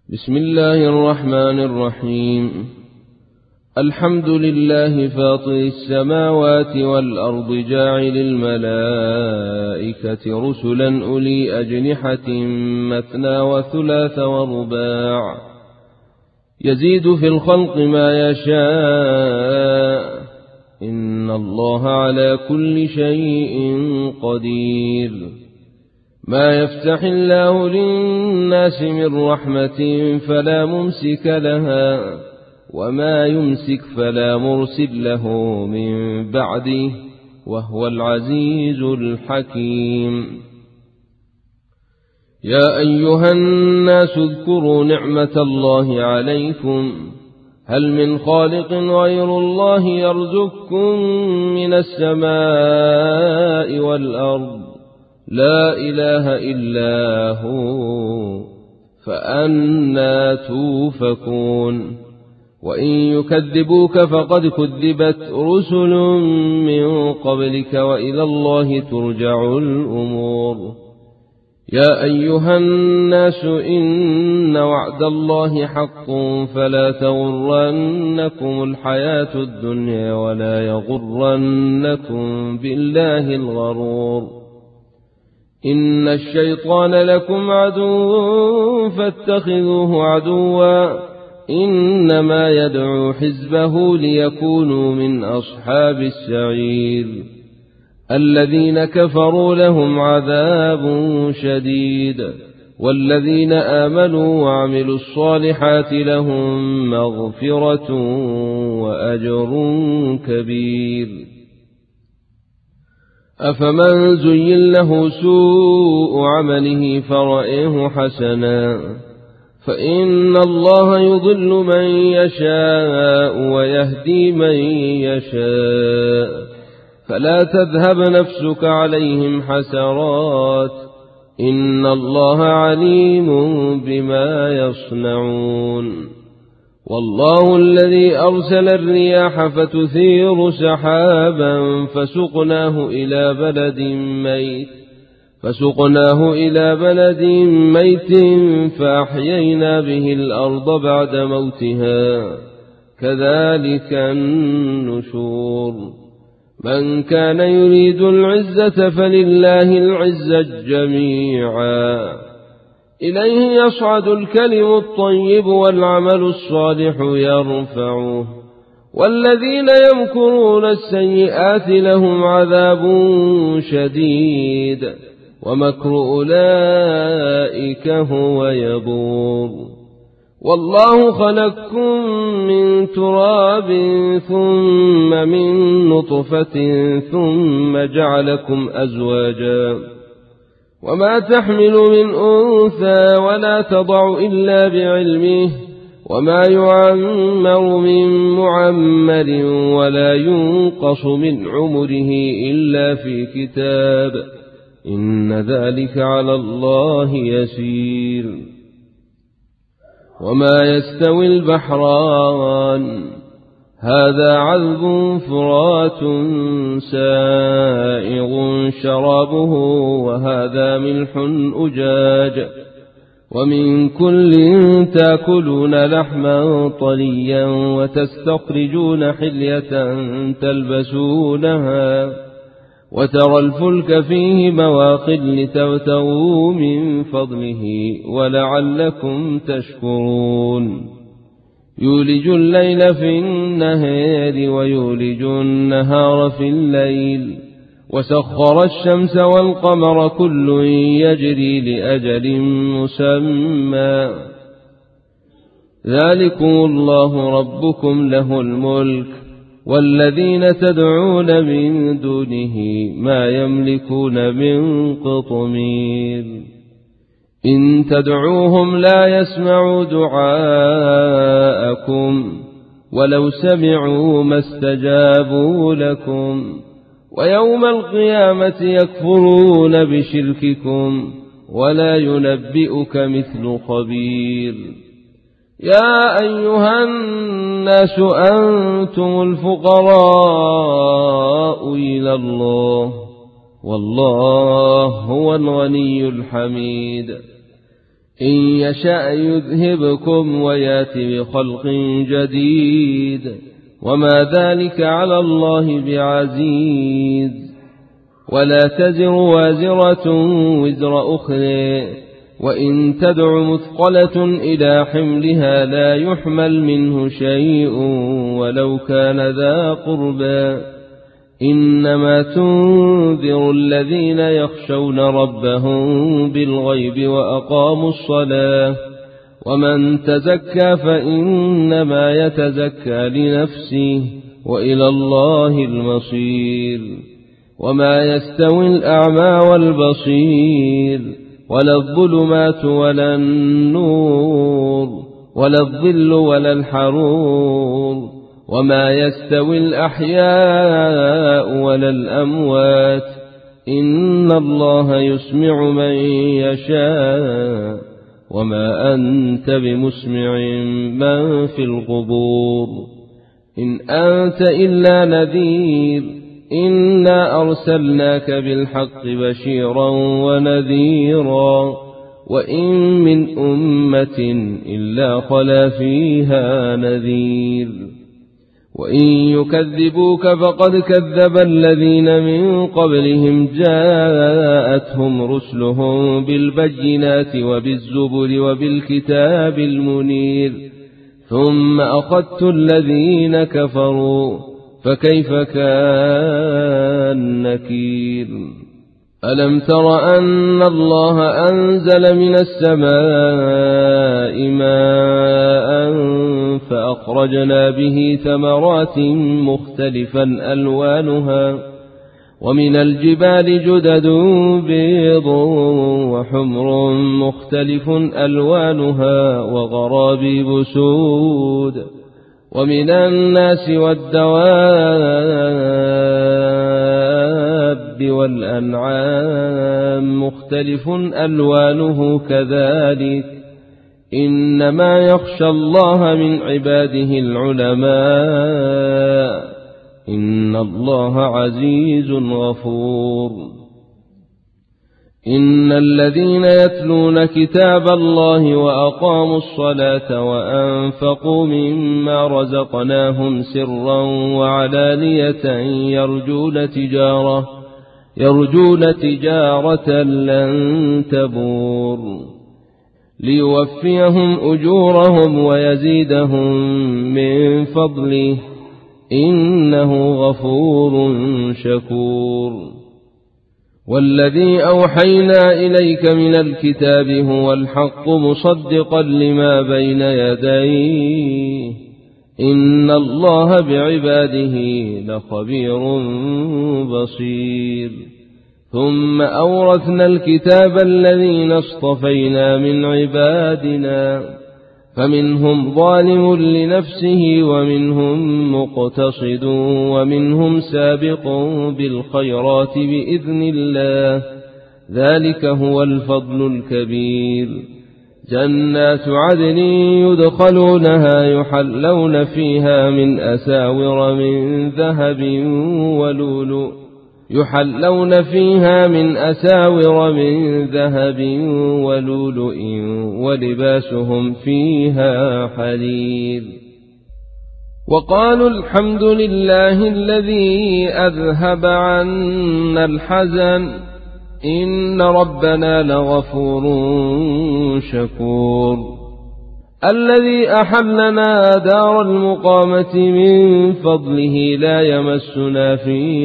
بسم الله الرحمن الرحيم. الحمد لله فاطر السماوات والأرض جاعل الملائكة رسلا أولي أجنحة مثنى وثلاث ورباع يزيد في الخلق ما يشاء إن الله على كل شيء قدير. ما يفتح الله للناس من رحمة فلا ممسك لها وما يمسك فلا مرسل له من بعده وهو العزيز الحكيم. يا أيها الناس اذكروا نعمة الله عليكم هل من خالق غير الله يرزقكم من السماء والأرض لا إله إلا هو فأنى توفكون. وإن يكذبوك فقد كذبت رسل من قبلك وإلى الله ترجع الأمور. يا أيها الناس إن وعد الله حق فلا تغرنكم الحياة الدنيا ولا يغرنكم بالله الغرور. إن الشيطان لكم عدو فاتخذوه عدوا إنما يدعو حزبه ليكونوا من أصحاب السعير. الذين كفروا لهم عذاب شديد والذين آمنوا وعملوا الصالحات لهم مغفرة وأجر كبير. أفمن زين له سوء عمله فرأيه حسنا فإن الله يضل من يشاء ويهدي من يشاء فلا تذهب نفسك عليهم حسرات إن الله عليم بما يصنعون. والله الذي أرسل الرياح فتثير سحابا فسقناه إلى بلد ميت فأحيينا به الأرض بعد موتها كذلك النشور. من كان يريد العزة فلله العزة جميعا إليه يصعد الكلم الطيب والعمل الصالح يرفعه والذين يمكرون السيئات لهم عذاب شديد ومكر أولئك هو يبور. والله خلقكم من تراب ثم من نطفة ثم جعلكم أزواجا وما تحمل من أنثى ولا تضع إلا بعلمه وما يعمر من معمر ولا ينقص من عمره إلا في كتاب إن ذلك على الله يسير. وما يستوي البحران هذا عذب فرات سائغ شرابه وهذا ملح أجاج ومن كل تأكلون لحما طريا وتستخرجون حلية تلبسونها وترى الفلك فيه مواخر لتبتغوا من فضله ولعلكم تشكرون. يولج الليل في النهار ويولج النهار في الليل وسخر الشمس والقمر كل يجري لأجل مسمى ذلكم الله ربكم له الملك والذين تدعون من دونه ما يملكون من قطمير. إن تدعوهم لا يسمعوا دعاءكم ولو سمعوا ما استجابوا لكم ويوم القيامة يكفرون بشرككم ولا ينبئك مثل خبير. يا أيها الناس أنتم الفقراء إلى الله والله هو الغني الحميد إن يشأ يذهبكم ويات بخلق جديد وما ذلك على الله بعزيز. ولا تزر وازرة وزر أخرى وإن تدع مثقلة إلى حملها لا يحمل منه شيء ولو كان ذا قربى. إنما تنذر الذين يخشون ربهم بالغيب وأقاموا الصلاة ومن تزكى فإنما يتزكى لنفسه وإلى الله المصير. وما يستوي الأعمى والبصير ولا الظلمات ولا النور ولا الظل ولا الحرور وما يستوي الأحياء ولا الأموات إن الله يسمع من يشاء وما أنت بمسمع من في القبور. إن أنت إلا نذير إنا أرسلناك بالحق بشيرا ونذيرا وإن من أمة إلا خلا فيها نذير. وإن يكذبوك فقد كذب الذين من قبلهم جاءتهم رسلهم بالبينات وبالزبر وبالكتاب المنير ثم أخذت الذين كفروا فكيف كان نكير. ألم تر أن الله أنزل من السماء ماء فأخرجنا به ثمرات مختلفا ألوانها ومن الجبال جدد بيض وحمر مختلف ألوانها وغرابيب سود ومن الناس والدواب والأنعام مختلف ألوانه كذلك إنما يخشى الله من عباده العلماء إن الله عزيز غفور. إن الذين يتلون كتاب الله وأقاموا الصلاة وأنفقوا مما رزقناهم سرا وعلانية يرجون تجارة لن تبور ليوفيهم أجورهم ويزيدهم من فضله إنه غفور شكور. والذي أوحينا إليك من الكتاب هو الحق مصدقا لما بين يديه إن الله بعباده لخبير بصير. ثم أورثنا الكتاب الذين اصطفينا من عبادنا فمنهم ظالم لنفسه ومنهم مقتصد ومنهم سابق بالخيرات بإذن الله ذلك هو الفضل الكبير. جنات عدن يدخلونها يحلون فيها من أساور من ذهب ولؤلؤ ولباسهم فيها حرير. وقالوا الحمد لله الذي أذهب عنا الحزن إن ربنا لغفور شكور. الذي أحلنا دار المقامة من فضله لا يمسنا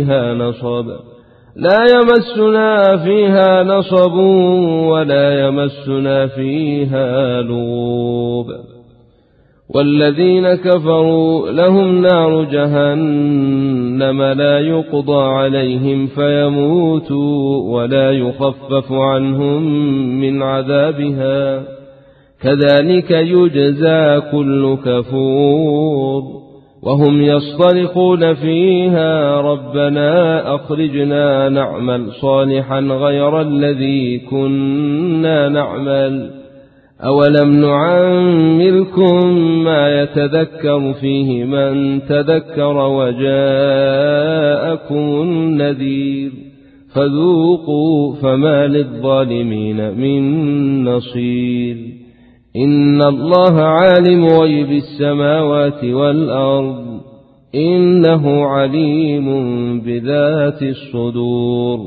فيها نصب ولا يمسنا فيها لغوب. والذين كفروا لهم نار جهنم لا يقضى عليهم فيموتوا ولا يخفف عنهم من عذابها كذلك يجزى كل كفور. وهم يصطرخون فيها ربنا أخرجنا نعمل صالحا غير الذي كنا نعمل أولم نعمركم ما يتذكر فيه من تذكر وجاءكم النذير فذوقوا فما للظالمين من نصير. إن الله عالم غيب السماوات والأرض إنه عليم بذات الصدور.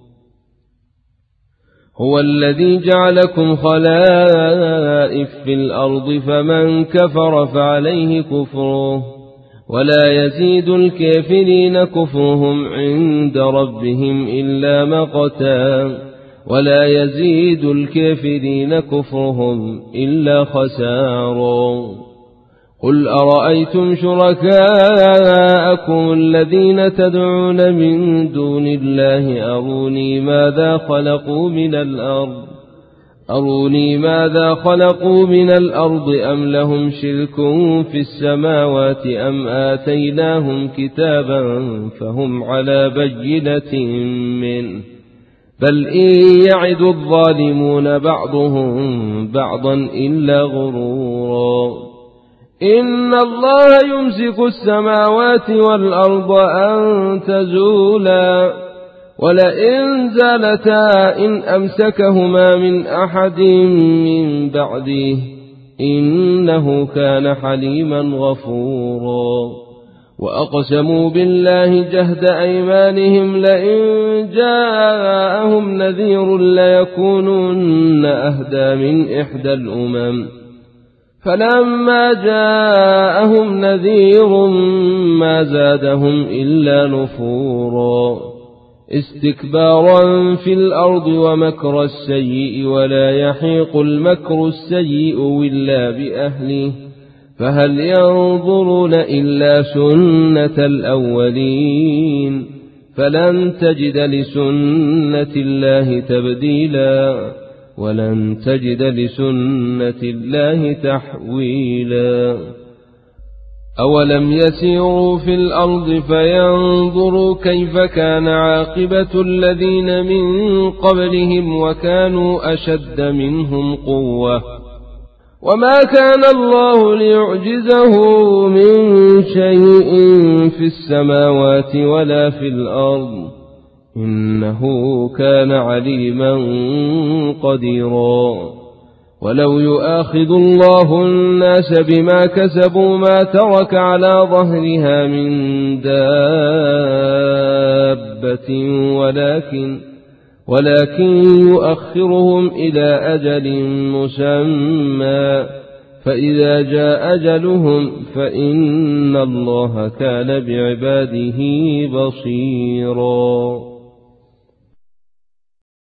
هو الذي جعلكم خلائف في الأرض فمن كفر فعليه كفره ولا يزيد الكافرين كفرهم عند ربهم إلا مقتا ولا يزيد الكافرين كفرهم إلا خسارا. قل أرأيتم شركاءكم الذين تدعون من دون الله أروني ماذا خلقوا من الأرض أم لهم شرك في السماوات أم آتيناهم كتابا فهم على بينة منه بل إن يعد الظالمون بعضهم بعضا إلا غرورا. إن الله يمسك السماوات والأرض أن تزولا ولئن زالتا إن أمسكهما من أحد من بعده إنه كان حليما غفورا. وأقسموا بالله جهد أيمانهم لئن جاءهم نذير ليكونن أهدى من إحدى الأمم فلما جاءهم نذير ما زادهم إلا نفورا استكبارا في الأرض ومكر السيء ولا يحيق المكر السيء إلا بأهله فهل ينظرون إلا سنة الأولين فلن تجد لسنة الله تبديلا ولن تجد لسنة الله تحويلا. أولم يسيروا في الأرض فينظروا كيف كان عاقبة الذين من قبلهم وكانوا أشد منهم قوة وما كان الله ليعجزه من شيء في السماوات ولا في الأرض إنه كان عليما قديرا. ولو يؤاخذ الله الناس بما كسبوا ما ترك على ظهرها من دابة ولكن يؤخرهم إلى أجل مسمى فإذا جاء أجلهم فإن الله كان بعباده بصيرا.